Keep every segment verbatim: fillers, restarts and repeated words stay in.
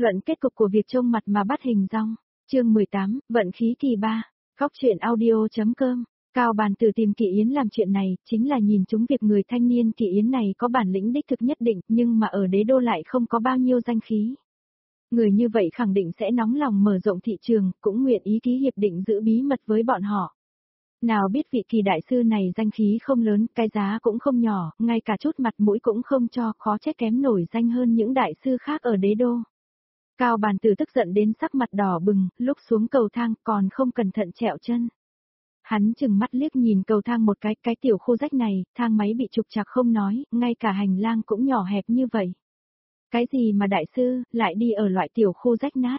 Luận kết cục của việc trông mặt mà bắt hình dong. Chương mười tám, vận khí kỳ ba. Góc truyện audio.com. Cao Bàn Tử tìm Kỳ Yến làm chuyện này, chính là nhìn trúng việc người thanh niên Kỳ Yến này có bản lĩnh đích thực nhất định, nhưng mà ở đế đô lại không có bao nhiêu danh khí. Người như vậy khẳng định sẽ nóng lòng mở rộng thị trường, cũng nguyện ý ký hiệp định giữ bí mật với bọn họ. Nào biết vị Kỳ đại sư này danh khí không lớn, cái giá cũng không nhỏ, ngay cả chút mặt mũi cũng không cho, khó trách kém nổi danh hơn những đại sư khác ở đế đô. Cao Bàn Tử tức giận đến sắc mặt đỏ bừng, lúc xuống cầu thang còn không cẩn thận trẹo chân. Hắn chừng mắt liếc nhìn cầu thang một cái, cái tiểu khu rách này, thang máy bị trục trặc không nói, ngay cả hành lang cũng nhỏ hẹp như vậy. Cái gì mà đại sư, lại đi ở loại tiểu khu rách nát.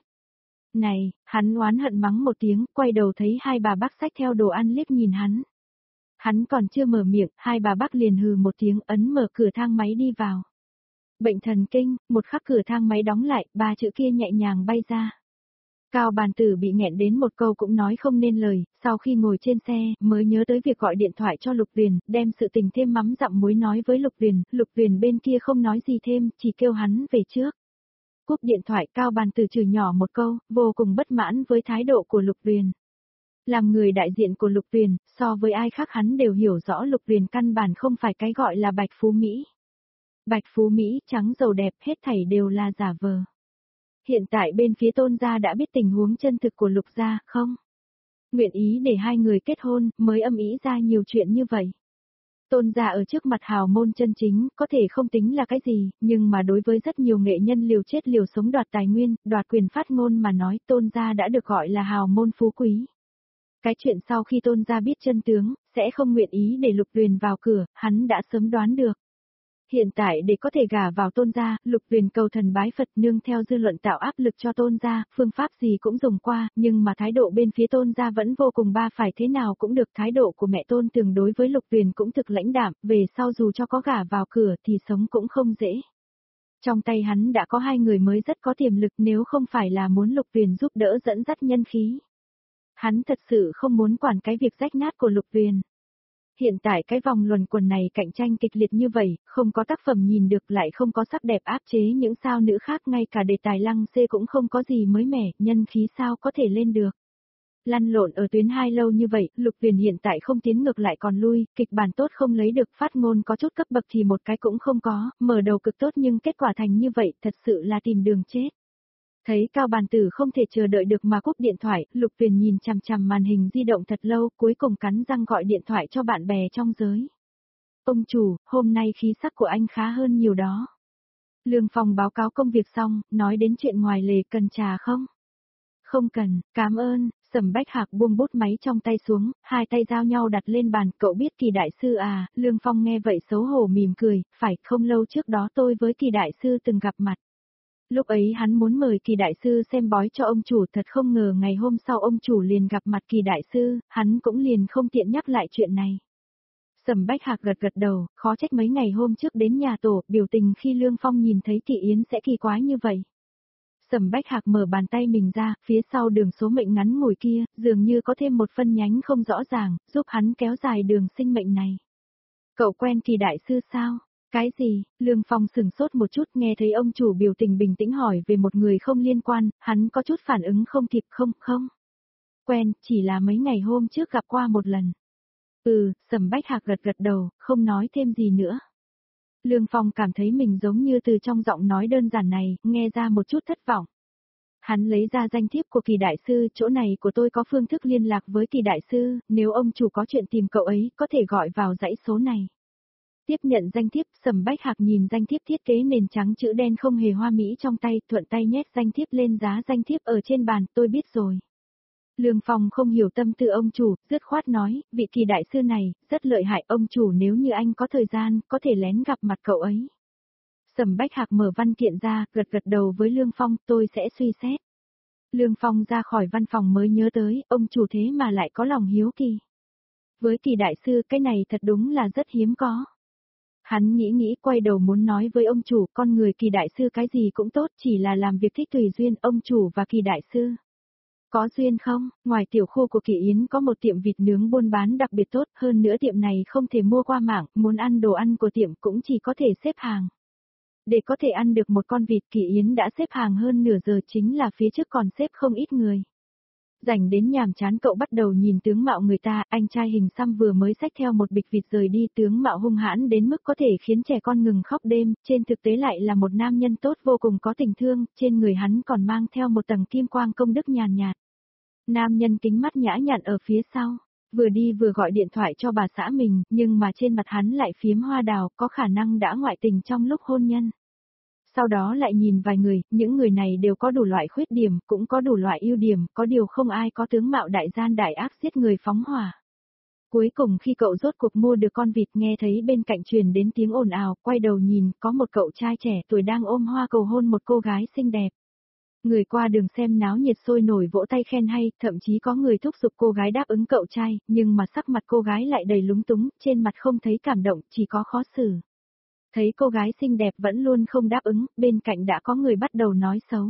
Này, hắn oán hận mắng một tiếng, quay đầu thấy hai bà bác xách theo đồ ăn liếc nhìn hắn. Hắn còn chưa mở miệng, hai bà bác liền hừ một tiếng ấn mở cửa thang máy đi vào. Bệnh thần kinh, một khắc cửa thang máy đóng lại, ba chữ kia nhẹ nhàng bay ra. Cao Bàn Tử bị nghẹn đến một câu cũng nói không nên lời, sau khi ngồi trên xe, mới nhớ tới việc gọi điện thoại cho Lục Tuyền, đem sự tình thêm mắm dặm muối nói với Lục Tuyền, Lục Tuyền bên kia không nói gì thêm, chỉ kêu hắn về trước. Cúp điện thoại, Cao Bàn Tử chửi nhỏ một câu, vô cùng bất mãn với thái độ của Lục Tuyền. Làm người đại diện của Lục Tuyền, so với ai khác hắn đều hiểu rõ Lục Tuyền căn bản không phải cái gọi là Bạch Phú Mỹ. Bạch Phú Mỹ, trắng giàu đẹp, hết thảy đều là giả vờ. Hiện tại bên phía Tôn gia đã biết tình huống chân thực của Lục gia, không? Nguyện ý để hai người kết hôn, mới âm ý ra nhiều chuyện như vậy. Tôn gia ở trước mặt hào môn chân chính, có thể không tính là cái gì, nhưng mà đối với rất nhiều nghệ nhân liều chết liều sống đoạt tài nguyên, đoạt quyền phát ngôn mà nói, Tôn gia đã được gọi là hào môn phú quý. Cái chuyện sau khi Tôn gia biết chân tướng, sẽ không nguyện ý để Lục Tuyền vào cửa, hắn đã sớm đoán được. Hiện tại để có thể gả vào Tôn gia, Lục Tuyền cầu thần bái Phật nương theo dư luận tạo áp lực cho Tôn gia, phương pháp gì cũng dùng qua, nhưng mà thái độ bên phía Tôn gia vẫn vô cùng ba phải thế nào cũng được. Thái độ của mẹ Tôn Tường đối với Lục Tuyền cũng thực lãnh đạm, về sau dù cho có gả vào cửa thì sống cũng không dễ. Trong tay hắn đã có hai người mới rất có tiềm lực, nếu không phải là muốn Lục Tuyền giúp đỡ dẫn dắt nhân khí. Hắn thật sự không muốn quản cái việc rách nát của Lục Tuyền. Hiện tại cái vòng luẩn quẩn này cạnh tranh kịch liệt như vậy, không có tác phẩm nhìn được lại không có sắc đẹp áp chế những sao nữ khác, ngay cả đề tài lăng xê cũng không có gì mới mẻ, nhân khí sao có thể lên được. Lăn lộn ở tuyến hai lâu như vậy, Lục Tuyền hiện tại không tiến ngược lại còn lui, kịch bản tốt không lấy được, phát ngôn có chút cấp bậc thì một cái cũng không có, mở đầu cực tốt nhưng kết quả thành như vậy, thật sự là tìm đường chết. Thấy Cao Bàn Tử không thể chờ đợi được mà cúp điện thoại, Lục Tuyền nhìn chằm chằm màn hình di động thật lâu, cuối cùng cắn răng gọi điện thoại cho bạn bè trong giới. Ông chủ, hôm nay khí sắc của anh khá hơn nhiều đó. Lương Phong báo cáo công việc xong, nói đến chuyện ngoài lề, cần trà không? Không cần, cảm ơn. Sầm Bách Hạc buông bút máy trong tay xuống, hai tay giao nhau đặt lên bàn, cậu biết Kỳ đại sư à? Lương Phong nghe vậy xấu hổ mỉm cười, phải, không lâu trước đó tôi với Kỳ đại sư từng gặp mặt. Lúc ấy hắn muốn mời Kỳ đại sư xem bói cho ông chủ, thật không ngờ ngày hôm sau ông chủ liền gặp mặt Kỳ đại sư, hắn cũng liền không tiện nhắc lại chuyện này. Sầm Bách Hạc gật gật đầu, khó trách mấy ngày hôm trước đến nhà tổ, biểu tình khi Lương Phong nhìn thấy Kỳ Yến sẽ kỳ quái như vậy. Sầm Bách Hạc mở bàn tay mình ra, phía sau đường số mệnh ngắn ngủi kia, dường như có thêm một phân nhánh không rõ ràng, giúp hắn kéo dài đường sinh mệnh này. Cậu quen Kỳ đại sư sao? Cái gì? Lương Phong sừng sốt một chút, nghe thấy ông chủ biểu tình bình tĩnh hỏi về một người không liên quan, hắn có chút phản ứng không kịp. Không, không. Quen, chỉ là mấy ngày hôm trước gặp qua một lần. Ừ, Sầm Bách Hạc gật gật đầu, không nói thêm gì nữa. Lương Phong cảm thấy mình giống như từ trong giọng nói đơn giản này, nghe ra một chút thất vọng. Hắn lấy ra danh thiếp của Kỳ đại sư, chỗ này của tôi có phương thức liên lạc với Kỳ đại sư, nếu ông chủ có chuyện tìm cậu ấy, có thể gọi vào dãy số này. Tiếp nhận danh thiếp, Sầm Bách Hạc nhìn danh thiếp thiết kế nền trắng chữ đen không hề hoa mỹ trong tay, thuận tay nhét danh thiếp lên giá danh thiếp ở trên bàn, tôi biết rồi. Lương Phong không hiểu tâm tư ông chủ, dứt khoát nói, vị Kỳ đại sư này, rất lợi hại, ông chủ nếu như anh có thời gian, có thể lén gặp mặt cậu ấy. Sầm Bách Hạc mở văn kiện ra, gật gật đầu với Lương Phong, tôi sẽ suy xét. Lương Phong ra khỏi văn phòng mới nhớ tới, ông chủ thế mà lại có lòng hiếu kỳ. Với Kỳ đại sư, cái này thật đúng là rất hiếm có. Hắn nghĩ nghĩ quay đầu muốn nói với ông chủ, con người Kỳ đại sư cái gì cũng tốt, chỉ là làm việc thích tùy duyên, ông chủ và Kỳ đại sư. Có duyên không? Ngoài tiểu khu của Kỳ Yến có một tiệm vịt nướng buôn bán đặc biệt tốt, hơn nữa tiệm này không thể mua qua mạng, muốn ăn đồ ăn của tiệm cũng chỉ có thể xếp hàng. Để có thể ăn được một con vịt, Kỳ Yến đã xếp hàng hơn nửa giờ, chính là phía trước còn xếp không ít người. Rảnh đến nhàm chán cậu bắt đầu nhìn tướng mạo người ta, anh trai hình xăm vừa mới xách theo một bịch vịt rời đi, tướng mạo hung hãn đến mức có thể khiến trẻ con ngừng khóc đêm, trên thực tế lại là một nam nhân tốt vô cùng có tình thương, trên người hắn còn mang theo một tầng kim quang công đức nhàn nhạt. Nam nhân kính mắt nhã nhặn ở phía sau, vừa đi vừa gọi điện thoại cho bà xã mình, nhưng mà trên mặt hắn lại phiếm hoa đào, có khả năng đã ngoại tình trong lúc hôn nhân. Sau đó lại nhìn vài người, những người này đều có đủ loại khuyết điểm, cũng có đủ loại ưu điểm, có điều không ai có tướng mạo đại gian đại ác giết người phóng hỏa. Cuối cùng khi cậu rốt cuộc mua được con vịt, nghe thấy bên cạnh truyền đến tiếng ồn ào, quay đầu nhìn, có một cậu trai trẻ tuổi đang ôm hoa cầu hôn một cô gái xinh đẹp. Người qua đường xem náo nhiệt sôi nổi vỗ tay khen hay, thậm chí có người thúc giục cô gái đáp ứng cậu trai, nhưng mà sắc mặt cô gái lại đầy lúng túng, trên mặt không thấy cảm động, chỉ có khó xử. Thấy cô gái xinh đẹp vẫn luôn không đáp ứng, bên cạnh đã có người bắt đầu nói xấu.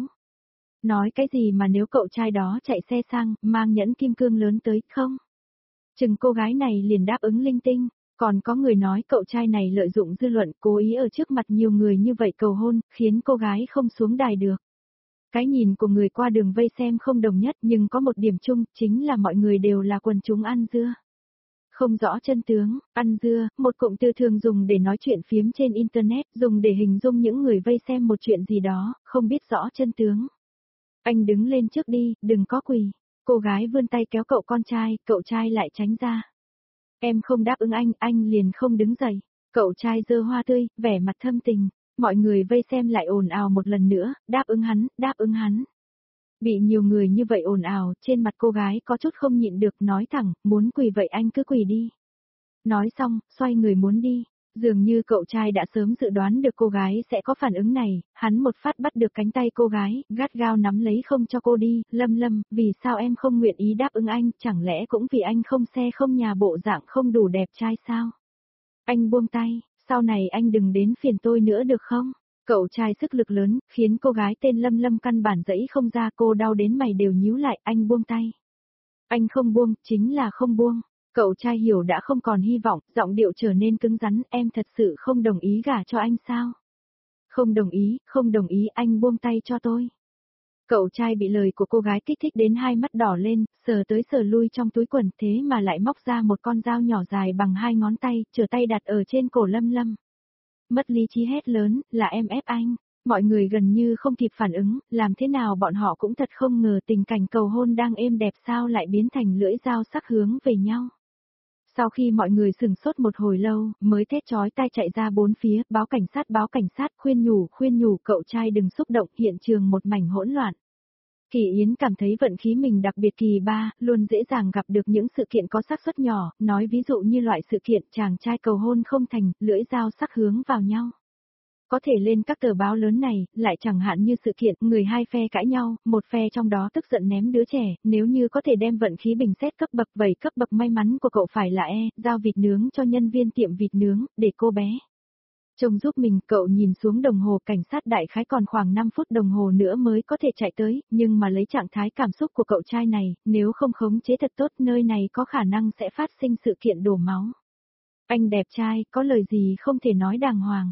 Nói cái gì mà nếu cậu trai đó chạy xe sang, mang nhẫn kim cương lớn tới, không? Chừng cô gái này liền đáp ứng linh tinh, còn có người nói cậu trai này lợi dụng dư luận, cố ý ở trước mặt nhiều người như vậy cầu hôn, khiến cô gái không xuống đài được. Cái nhìn của người qua đường vây xem không đồng nhất, nhưng có một điểm chung, chính là mọi người đều là quần chúng ăn dưa. Không rõ chân tướng, ăn dưa, một cụm từ thường dùng để nói chuyện phiếm trên Internet, dùng để hình dung những người vây xem một chuyện gì đó, không biết rõ chân tướng. Anh đứng lên trước đi, đừng có quỳ. Cô gái vươn tay kéo cậu con trai, cậu trai lại tránh ra. Em không đáp ứng anh, anh liền không đứng dậy. Cậu trai giơ hoa tươi, vẻ mặt thâm tình. Mọi người vây xem lại ồn ào một lần nữa, đáp ứng hắn, đáp ứng hắn. Bị nhiều người như vậy ồn ào, trên mặt cô gái có chút không nhịn được, nói thẳng, muốn quỳ vậy anh cứ quỳ đi. Nói xong, xoay người muốn đi. Dường như cậu trai đã sớm dự đoán được cô gái sẽ có phản ứng này, hắn một phát bắt được cánh tay cô gái, gắt gao nắm lấy không cho cô đi. Lâm Lâm, vì sao em không nguyện ý đáp ứng anh, chẳng lẽ cũng vì anh không xe không nhà bộ dạng không đủ đẹp trai sao? Anh buông tay, sau này anh đừng đến phiền tôi nữa được không? Cậu trai sức lực lớn, khiến cô gái tên Lâm Lâm căn bản dẫy không ra, cô đau đến mày đều nhíu lại, anh buông tay. Anh không buông, chính là không buông. Cậu trai hiểu đã không còn hy vọng, giọng điệu trở nên cứng rắn, em thật sự không đồng ý gả cho anh sao? Không đồng ý, không đồng ý, anh buông tay cho tôi. Cậu trai bị lời của cô gái kích thích đến hai mắt đỏ lên, sờ tới sờ lui trong túi quần, thế mà lại móc ra một con dao nhỏ dài bằng hai ngón tay, trở tay đặt ở trên cổ Lâm Lâm. Mất lý trí hét lớn, là em ép anh. Mọi người gần như không kịp phản ứng, làm thế nào bọn họ cũng thật không ngờ tình cảnh cầu hôn đang êm đẹp sao lại biến thành lưỡi dao sắc hướng về nhau. Sau khi mọi người sừng sốt một hồi lâu, mới thét chói tai chạy ra bốn phía, báo cảnh sát báo cảnh sát, khuyên nhủ khuyên nhủ cậu trai đừng xúc động, hiện trường một mảnh hỗn loạn. Kỳ Yến cảm thấy vận khí mình đặc biệt kỳ ba, luôn dễ dàng gặp được những sự kiện có xác suất nhỏ, nói ví dụ như loại sự kiện chàng trai cầu hôn không thành, lưỡi dao sắc hướng vào nhau. Có thể lên các tờ báo lớn này, lại chẳng hạn như sự kiện người hai phe cãi nhau, một phe trong đó tức giận ném đứa trẻ, nếu như có thể đem vận khí bình xét cấp bậc vậy cấp bậc may mắn của cậu phải là E, giao vịt nướng cho nhân viên tiệm vịt nướng, để cô bé trông giúp mình. Cậu nhìn xuống đồng hồ, cảnh sát đại khái còn khoảng năm phút đồng hồ nữa mới có thể chạy tới, nhưng mà lấy trạng thái cảm xúc của cậu trai này, nếu không khống chế thật tốt nơi này có khả năng sẽ phát sinh sự kiện đổ máu. Anh đẹp trai, có lời gì không thể nói đàng hoàng.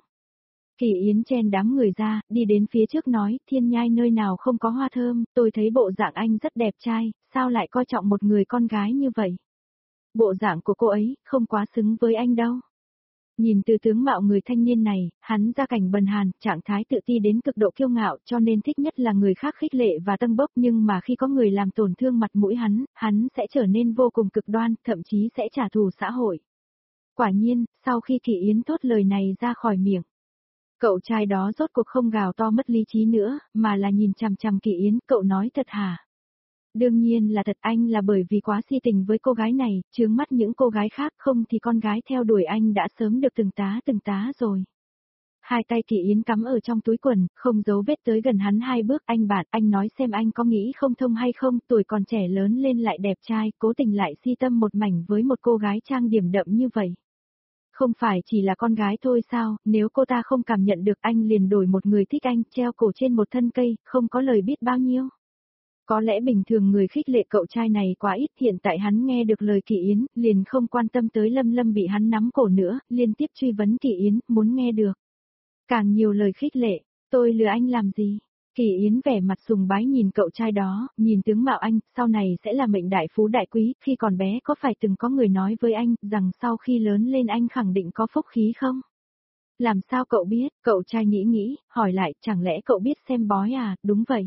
Kỳ Yến chen đám người ra, đi đến phía trước nói, Thiên Nhai nơi nào không có hoa thơm, tôi thấy bộ dạng anh rất đẹp trai, sao lại coi trọng một người con gái như vậy? Bộ dạng của cô ấy, không quá xứng với anh đâu. Nhìn từ tướng mạo người thanh niên này, hắn gia cảnh bần hàn, trạng thái tự ti đến cực độ kiêu ngạo cho nên thích nhất là người khác khích lệ và tâng bốc, nhưng mà khi có người làm tổn thương mặt mũi hắn, hắn sẽ trở nên vô cùng cực đoan, thậm chí sẽ trả thù xã hội. Quả nhiên, sau khi Kỳ Yến thốt lời này ra khỏi miệng, cậu trai đó rốt cuộc không gào to mất lý trí nữa, mà là nhìn chằm chằm Kỳ Yến, cậu nói thật hả? Đương nhiên là thật, anh là bởi vì quá si tình với cô gái này, chướng mắt những cô gái khác, không thì con gái theo đuổi anh đã sớm được từng tá từng tá rồi. Hai tay Kỳ Yến cắm ở trong túi quần, không giấu vết tới gần hắn hai bước, anh bạn, anh nói xem anh có nghĩ không thông hay không, tuổi còn trẻ lớn lên lại đẹp trai, cố tình lại si tâm một mảnh với một cô gái trang điểm đậm như vậy. Không phải chỉ là con gái thôi sao, nếu cô ta không cảm nhận được anh liền đổi một người thích anh, treo cổ trên một thân cây, không có lời biết bao nhiêu. Có lẽ bình thường người khích lệ cậu trai này quá ít, hiện tại hắn nghe được lời Kỳ Yến, liền không quan tâm tới Lâm Lâm bị hắn nắm cổ nữa, liên tiếp truy vấn Kỳ Yến, muốn nghe được. Càng nhiều lời khích lệ, tôi lừa anh làm gì? Kỳ Yến vẻ mặt sùng bái nhìn cậu trai đó, nhìn tướng mạo anh, sau này sẽ là mệnh đại phú đại quý, khi còn bé có phải từng có người nói với anh, rằng sau khi lớn lên anh khẳng định có phúc khí không? Làm sao cậu biết, cậu trai nghĩ nghĩ, hỏi lại, chẳng lẽ cậu biết xem bói à, đúng vậy.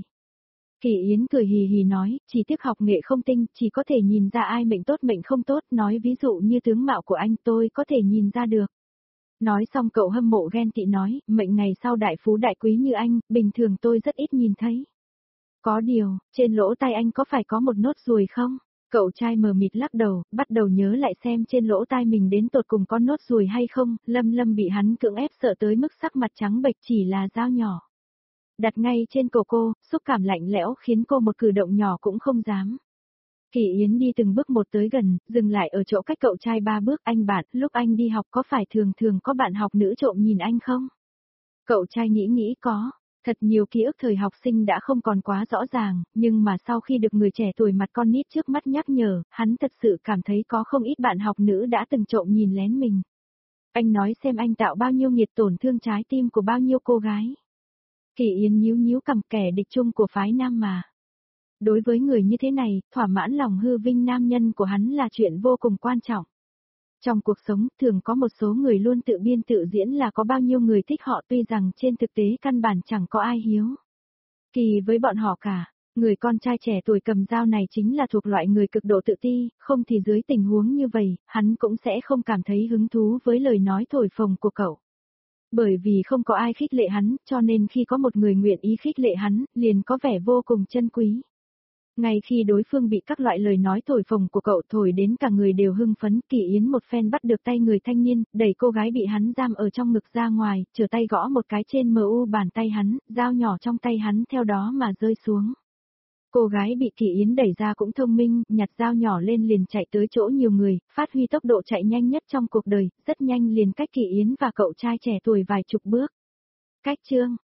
Kỳ Yến cười hì hì nói, chỉ tiếc học nghệ không tinh, chỉ có thể nhìn ra ai mệnh tốt mệnh không tốt, nói ví dụ như tướng mạo của anh tôi có thể nhìn ra được. Nói xong cậu hâm mộ ghen tị nói, mệnh ngày sau đại phú đại quý như anh, bình thường tôi rất ít nhìn thấy. Có điều, trên lỗ tai anh có phải có một nốt ruồi không? Cậu trai mờ mịt lắc đầu, bắt đầu nhớ lại xem trên lỗ tai mình đến tột cùng có nốt ruồi hay không, Lâm Lâm bị hắn cưỡng ép sợ tới mức sắc mặt trắng bệch, chỉ là dao nhỏ. Đặt ngay trên cổ cô, xúc cảm lạnh lẽo khiến cô một cử động nhỏ cũng không dám. Kỳ Yến đi từng bước một tới gần, dừng lại ở chỗ cách cậu trai ba bước, anh bạn, lúc anh đi học có phải thường thường có bạn học nữ trộm nhìn anh không? Cậu trai nghĩ nghĩ có, thật nhiều ký ức thời học sinh đã không còn quá rõ ràng, nhưng mà sau khi được người trẻ tuổi mặt con nít trước mắt nhắc nhở, hắn thật sự cảm thấy có không ít bạn học nữ đã từng trộm nhìn lén mình. Anh nói xem anh tạo bao nhiêu nghiệt tổn thương trái tim của bao nhiêu cô gái. Kỳ Yến nhíu nhíu cằm, kẻ địch chung của phái nam mà. Đối với người như thế này, thỏa mãn lòng hư vinh nam nhân của hắn là chuyện vô cùng quan trọng. Trong cuộc sống, thường có một số người luôn tự biên tự diễn là có bao nhiêu người thích họ, tuy rằng trên thực tế căn bản chẳng có ai hiếu kỳ với bọn họ cả. Người con trai trẻ tuổi cầm dao này chính là thuộc loại người cực độ tự ti, không thì dưới tình huống như vậy, hắn cũng sẽ không cảm thấy hứng thú với lời nói thổi phồng của cậu. Bởi vì không có ai khích lệ hắn, cho nên khi có một người nguyện ý khích lệ hắn, liền có vẻ vô cùng chân quý. Ngay khi đối phương bị các loại lời nói thổi phồng của cậu thổi đến cả người đều hưng phấn, Kỳ Yến một phen bắt được tay người thanh niên, đẩy cô gái bị hắn giam ở trong ngực ra ngoài, trở tay gõ một cái trên mờ u bàn tay hắn, dao nhỏ trong tay hắn theo đó mà rơi xuống. Cô gái bị Kỳ Yến đẩy ra cũng thông minh, nhặt dao nhỏ lên liền chạy tới chỗ nhiều người, phát huy tốc độ chạy nhanh nhất trong cuộc đời, rất nhanh liền cách Kỳ Yến và cậu trai trẻ tuổi vài chục bước. Cách chương